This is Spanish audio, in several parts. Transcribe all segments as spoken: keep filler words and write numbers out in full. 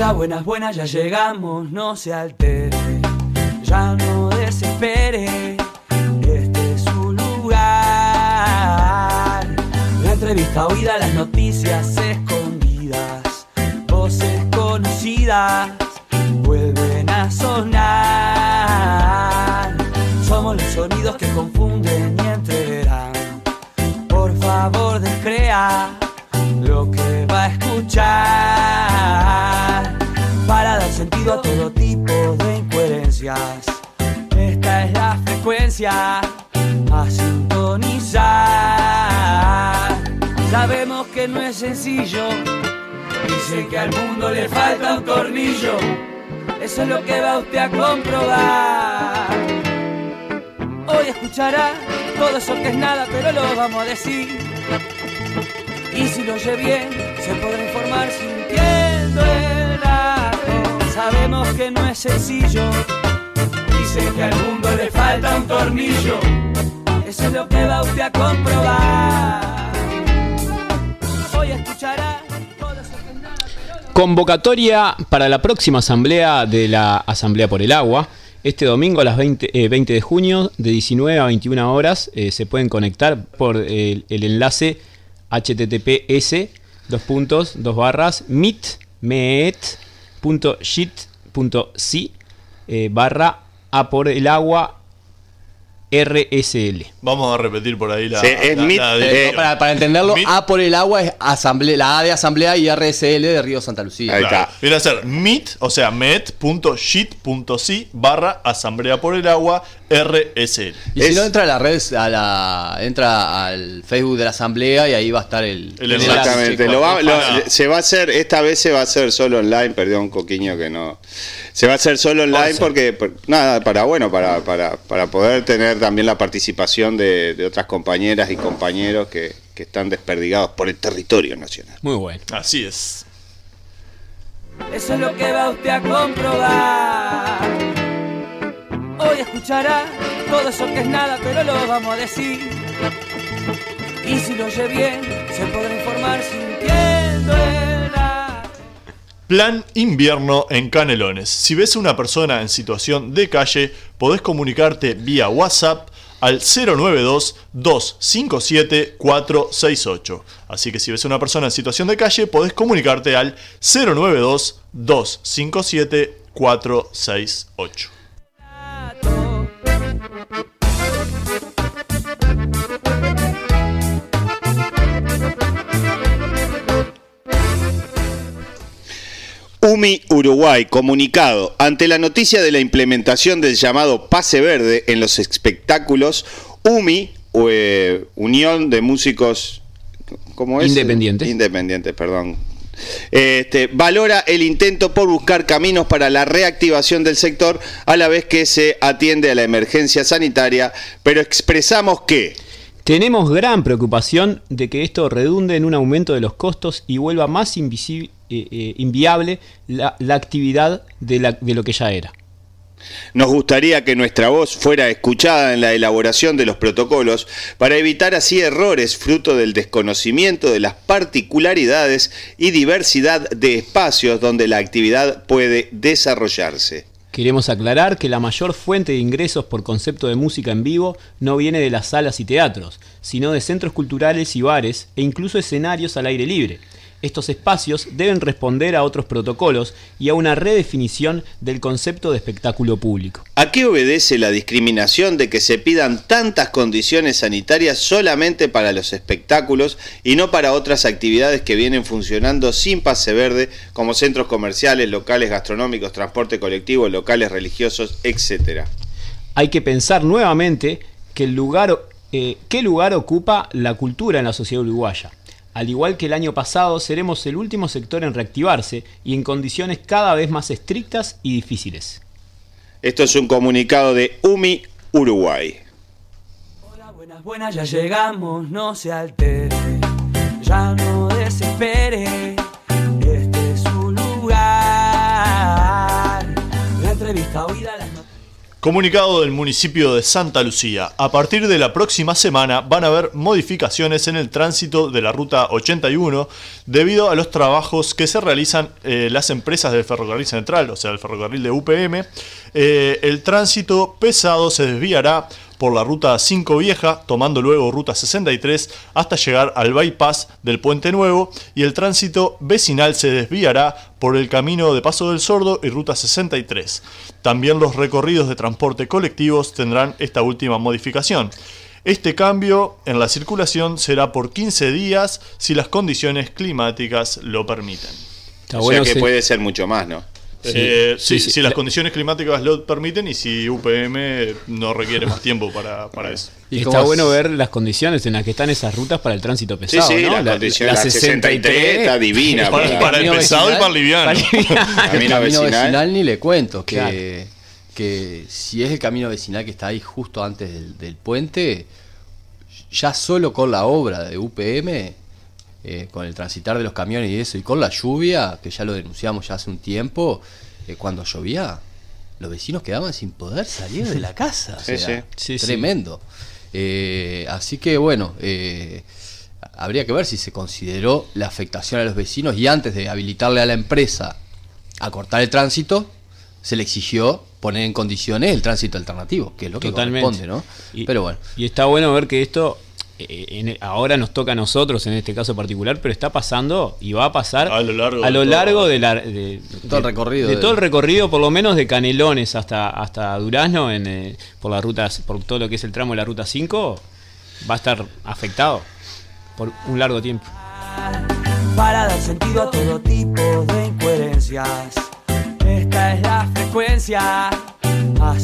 Hola, buenas, buenas, ya llegamos, no se altere, ya no desespere, este es su lugar. La entrevista oída, las noticias escondidas, voces conocidas vuelven a sonar. Somos los sonidos que confunden y entreverán. Por favor, descrea lo que va a escuchar para dar sentido a todo tipo de incoherencias. Esta es la frecuencia a sintonizar. Sabemos que no es sencillo, dicen que al mundo le falta un tornillo. Eso es lo que va usted a comprobar. Hoy escuchará todo eso que es nada, pero lo vamos a decir. Y si lo oye bien, se podrá informar sintiendo el dato. Sabemos que no es sencillo, dicen que al mundo le falta un tornillo. Eso es lo que va usted a comprobar. Hoy escuchará todo eso que es nada, pero lo... Convocatoria para la próxima asamblea de la Asamblea por el Agua. Este domingo a las veinte, eh, veinte de junio, de diecinueve a veintiuna horas, eh, se pueden conectar por el, el enlace https dos puntos dos barras meet punto shit punto c eh, barra a por el agua R S L. Vamos a repetir por ahí la... Sí, es la, mit, la eh, de, para, para entenderlo, mit, A por el agua es asamblea, la A de asamblea y R S L de Río Santa Lucía. Ahí claro, está. viene a ser meet, o sea, met.shit.c barra asamblea por el agua R S L. Y es, si no, entra a la red, a la, entra al Facebook de la asamblea y ahí va a estar el, El el exactamente. enlace. Lo va, lo, Ojalá. se va a hacer, esta vez se va a hacer solo online, perdón, Coquiño, que no. Se va a hacer solo online porque, por, nada, para bueno, para, para, para poder tener también la participación de, de otras compañeras y compañeros que, que están desperdigados por el territorio nacional. Muy bueno. Así es. Eso es lo que va usted a comprobar. Hoy escuchará todo eso que es nada, pero lo vamos a decir. Y si lo oye bien, se podrá informar sintiendo el dato. Plan invierno en Canelones. Si ves a una persona en situación de calle, podés comunicarte vía WhatsApp al cero nueve dos, dos cinco siete, cuatro seis ocho. Así que si ves a una persona en situación de calle, podés comunicarte al cero nueve dos, dos cinco siete, cuatro seis ocho. U M I Uruguay, comunicado. Ante la noticia de la implementación del llamado pase verde en los espectáculos, U M I, eh, Unión de Músicos... ¿Cómo es? Independientes. Independientes, perdón. Este, valora el intento por buscar caminos para la reactivación del sector a la vez que se atiende a la emergencia sanitaria, pero expresamos que... Tenemos gran preocupación de que esto redunde en un aumento de los costos y vuelva más invisible, eh, eh, inviable la, la actividad de, la, de lo que ya era. Nos gustaría que nuestra voz fuera escuchada en la elaboración de los protocolos para evitar así errores fruto del desconocimiento de las particularidades y diversidad de espacios donde la actividad puede desarrollarse. Queremos aclarar que la mayor fuente de ingresos por concepto de música en vivo no viene de las salas y teatros, sino de centros culturales y bares e incluso escenarios al aire libre. Estos espacios deben responder a otros protocolos y a una redefinición del concepto de espectáculo público. ¿A qué obedece la discriminación de que se pidan tantas condiciones sanitarias solamente para los espectáculos y no para otras actividades que vienen funcionando sin pase verde, como centros comerciales, locales gastronómicos, transporte colectivo, locales religiosos, etcétera? Hay que pensar nuevamente que el lugar, eh, qué lugar ocupa la cultura en la sociedad uruguaya. Al igual que el año pasado, seremos el último sector en reactivarse y en condiciones cada vez más estrictas y difíciles. Esto es un comunicado de U M I Uruguay. Hola, buenas, buenas, ya llegamos, no se altere, ya no desespere, este es su lugar. La entrevista oída, las noticias. Comunicado del municipio de Santa Lucía. A partir de la próxima semana van a haber modificaciones en el tránsito de la ruta ochenta y uno debido a los trabajos que se realizan eh, las empresas del ferrocarril central, o sea, el ferrocarril de U P M. Eh, el tránsito pesado se desviará por la ruta cinco Vieja, tomando luego ruta sesenta y tres hasta llegar al bypass del Puente Nuevo, y el tránsito vecinal se desviará por el camino de Paso del Sordo y ruta sesenta y tres. También los recorridos de transporte colectivos tendrán esta última modificación. Este cambio en la circulación será por quince días si las condiciones climáticas lo permiten. Está o bueno, sea que sí. puede ser mucho más, ¿no? Sí, eh, sí, sí, sí. si las La- condiciones climáticas lo permiten y si U P M no requiere más tiempo para, para eso. Y ¿Y está cómo es? bueno ver las condiciones en las que están esas rutas para el tránsito pesado, sí, sí, ¿no? la, condición, la, sesenta y tres está divina. Para, para- para el camino pesado y vecinal, para el liviano. El Camino camino vecinal. vecinal ni le cuento, que, Claro. que si es el camino vecinal que está ahí justo antes del, del puente, ya solo con la obra de U P M, eh, con el transitar de los camiones y eso, y con la lluvia, que ya lo denunciamos ya hace un tiempo, eh, cuando llovía, los vecinos quedaban sin poder salir de la casa. O Sí, sea, sí. Sí, sí. tremendo. Eh, así que bueno, eh, habría que ver si se consideró la afectación a los vecinos y antes de habilitarle a la empresa a cortar el tránsito, se le exigió poner en condiciones el tránsito alternativo, que es lo que Totalmente. corresponde, ¿no? Y, Pero bueno, y está bueno ver que esto eh, en- ahora nos toca a nosotros en este caso particular, pero está pasando y va a pasar A lo largo a de lo todo. largo de, la, de, todo el recorrido de de- todo el recorrido, por lo menos de Canelones hasta hasta Durazno, en, eh, por la ruta, por todo lo que es el tramo de la ruta cinco, va a estar afectado por un largo tiempo. Para dar sentido a todo tipo de incoherencias. Esta es la frecuencia a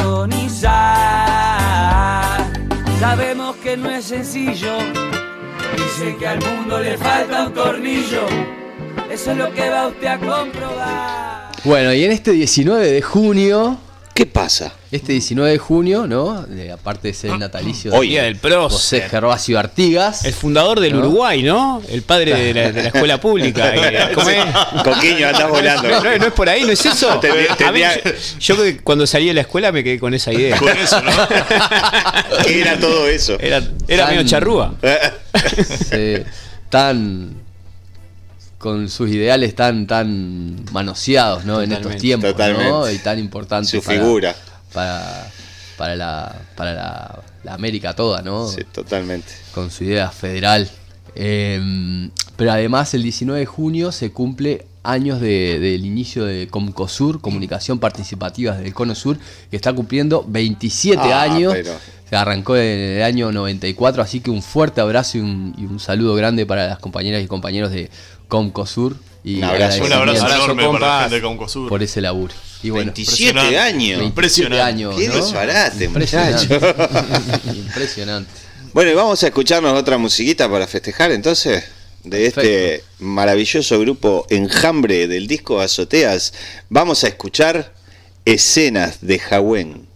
sintonizar. Sabemos que no es sencillo. Dicen que al mundo le falta un tornillo. Eso es lo que va usted a comprobar. bueno, y en este diecinueve de junio, ¿Qué pasa? este diecinueve de junio, ¿no? De- aparte de ser el natalicio de Hoy. Día del José prócer. Gervasio Artigas, El fundador del ¿no? Uruguay, ¿no? El padre de la, de la escuela pública. eh, ¿cómo es? Coquiño, andás volando. No, no, no es por ahí, no es eso. Tendría- A mí, tendría- yo, yo que cuando salí de la escuela me quedé con esa idea. Con eso, ¿no? ¿Qué era todo eso? Era, era Tan- medio charrúa. se- tan con sus ideales tan tan manoseados, ¿no? En estos Totalmente. tiempos, ¿no? Totalmente. Y tan importantes Su para, figura. para para la para la, la América toda, ¿no? Sí, totalmente. Con su idea federal. Eh, pero además el diecinueve de junio se cumple años de- del inicio de Comcosur, Comunicación Participativa del Cono Sur, que está cumpliendo veintisiete Ah, años. pero- Se arrancó en el año noventa y cuatro, así que un fuerte abrazo y un, y un saludo grande para las compañeras y compañeros de Comcosur. Y Un abrazo. Un abrazo Abrazo, enorme para la compas. gente de Concosur. por ese laburo. Y bueno, veintisiete impresionante. años. veintisiete impresionante. años. Qué ¿no? disparate, Impresionante. Impresionante. Bueno, y vamos a escucharnos otra musiquita para festejar entonces de este Perfecto. maravilloso grupo Enjambre del disco Azoteas. Vamos a escuchar Escenas de Jahuen.